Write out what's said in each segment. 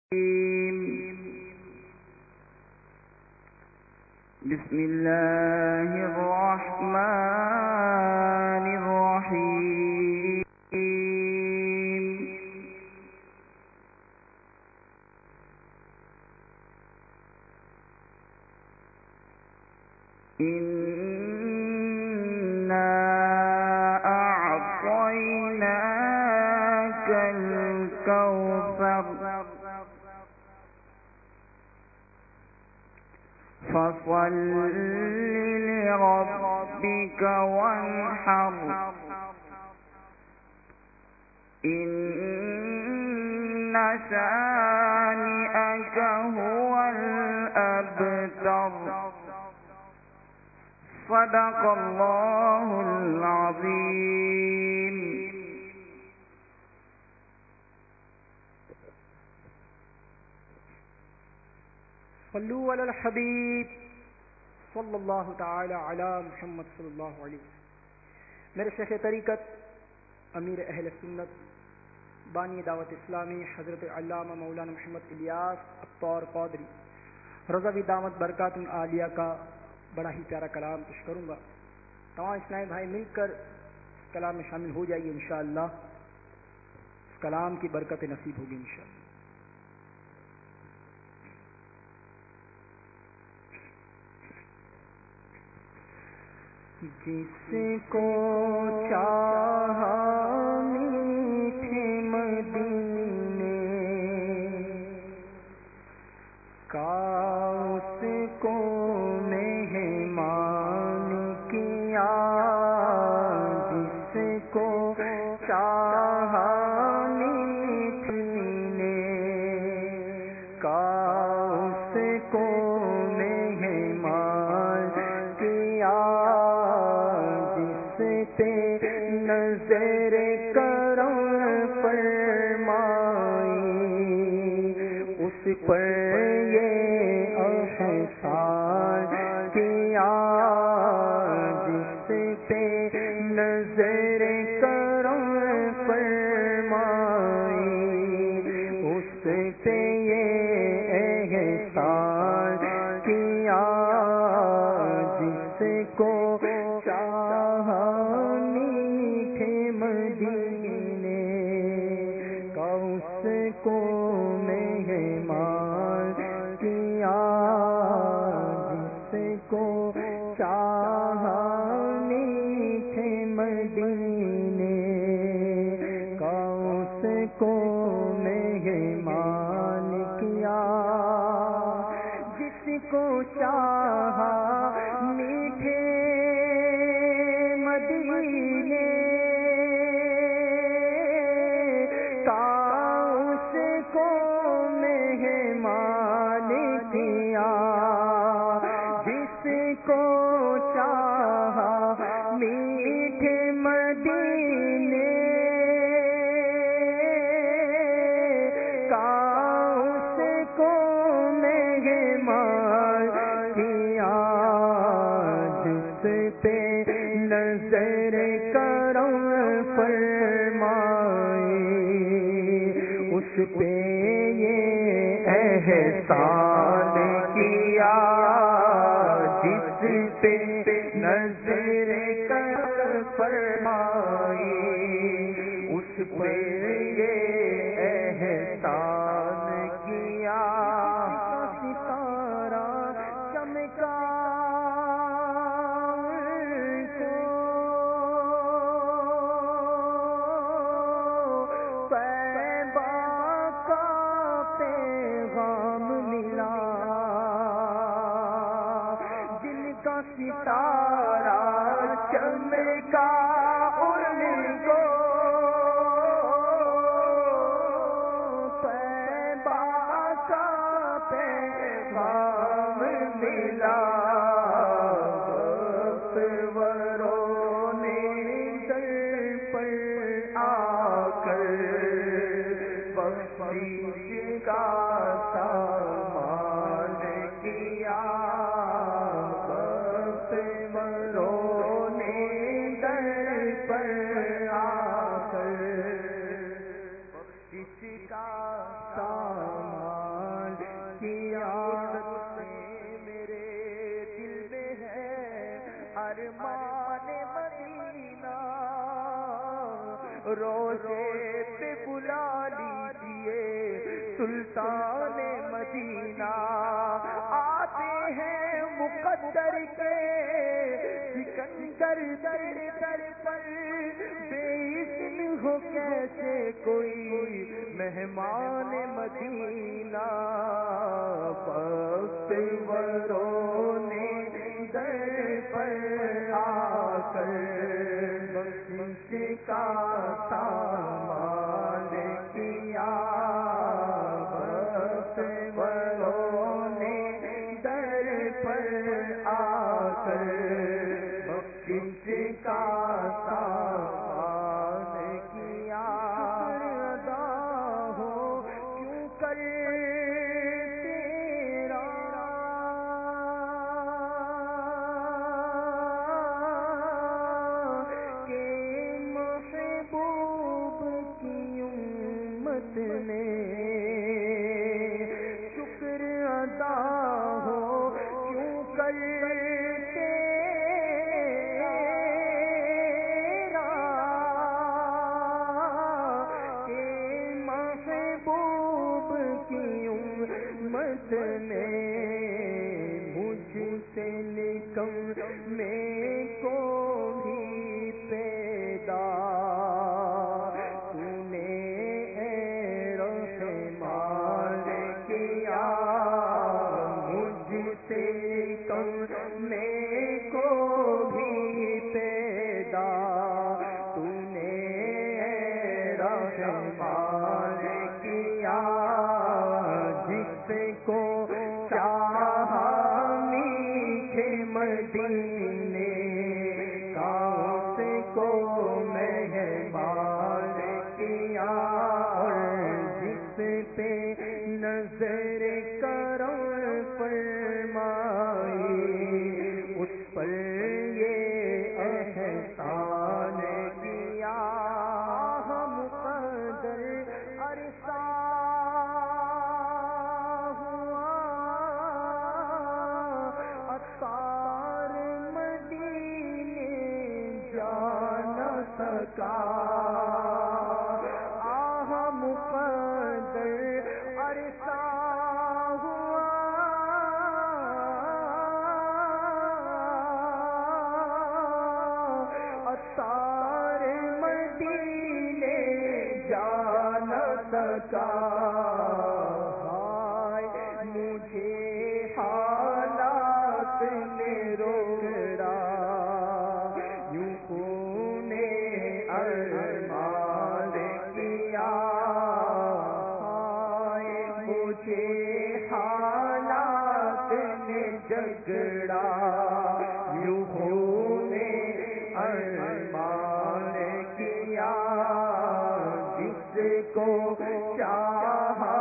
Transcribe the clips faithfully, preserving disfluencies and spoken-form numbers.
بسم الله الرحمن الرحيم إنا أعطيناك الكوثر فصل لربك وانحر إن شانئك هو الأبتر صدق الله العظيم. صلو علی الحبیب صلی اللہ تعالی علی محمد صلی اللہ علیہ وسلم. میرے شیخ طریقت امیر اہل سنت بانی دعوت اسلامی حضرت علامہ مولانا محمد الیاس عطار قادری رضوی دامت برکات عالیہ کا بڑا ہی پیارا کلام پیش کروں گا. تمام اسلامی بھائی مل کر اس کلام میں شامل ہو جائیے. انشاءاللہ اس کلام کی برکت نصیب ہوگی انشاءاللہ. جس کو چاہا میٹھے مدینے کا اس کو مہمان کیا. جس کو چاہا میٹھے کا اس کو نظر کرم فرمائی اس پر یہ احسان کیا. جس پہ نظر کرم فرمائی اس پہ یہ احسان کیا. جس کو چاہا کو مہمان کیا. جس کو چاہا میٹھے مدینے کا اس کو مہمان کیا. جس کو چاہا میٹھے مدینے کو چاہا میٹھے مدینے کا اس کو مہمان کیا. جس پہ نظر کرم فرمائی اس پہ یہ احسان کیا. جس پہ نظر کر فرمائی اس پہ یہ احسان کیا. ستارہ چمکا کو طیبہ کا پیغام ملا. روزے پہ بلا لیجیے سلطان مدینہ، آتے ہیں مقدر کے سکندر در در پر، بے اذن ہو کیسے کوئی مہمان مدینہ، وقت وروں نے در پر آ کر بخشش کا سامان کیا، وقت وروں نے در پر آ کر بخشش کا سامان کیا، ادا ہو کیوں کر تیرا کہ محبوب کی امت نے، شکر ادا ہو کیوں کر نے مجھ سے نکم میں کو بھی پیدا، تو نے اے رحمان کیا، مجھ سے نکم میں کو بھی پیدا، تو نے اے رحمان کیا، جس کو چاہا میٹھے مدینے کا اس کو مہمان کیا، جس پہ نظر کرم فرمائی اس پر یہ احسان کیا، ہم قدر عرصہ اتار مدینے جا نہ سکا، آہ مقدر عرصہ ہوا اتار مدینے جا نہ سکا، مجھے حالات نے روکا، یوں خون ارمان کیا، مجھے حالات نے جگڑا، یوں خون ارمان کیا، جس کو چاہا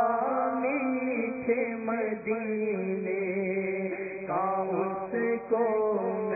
میٹھے مدینے کا اس کو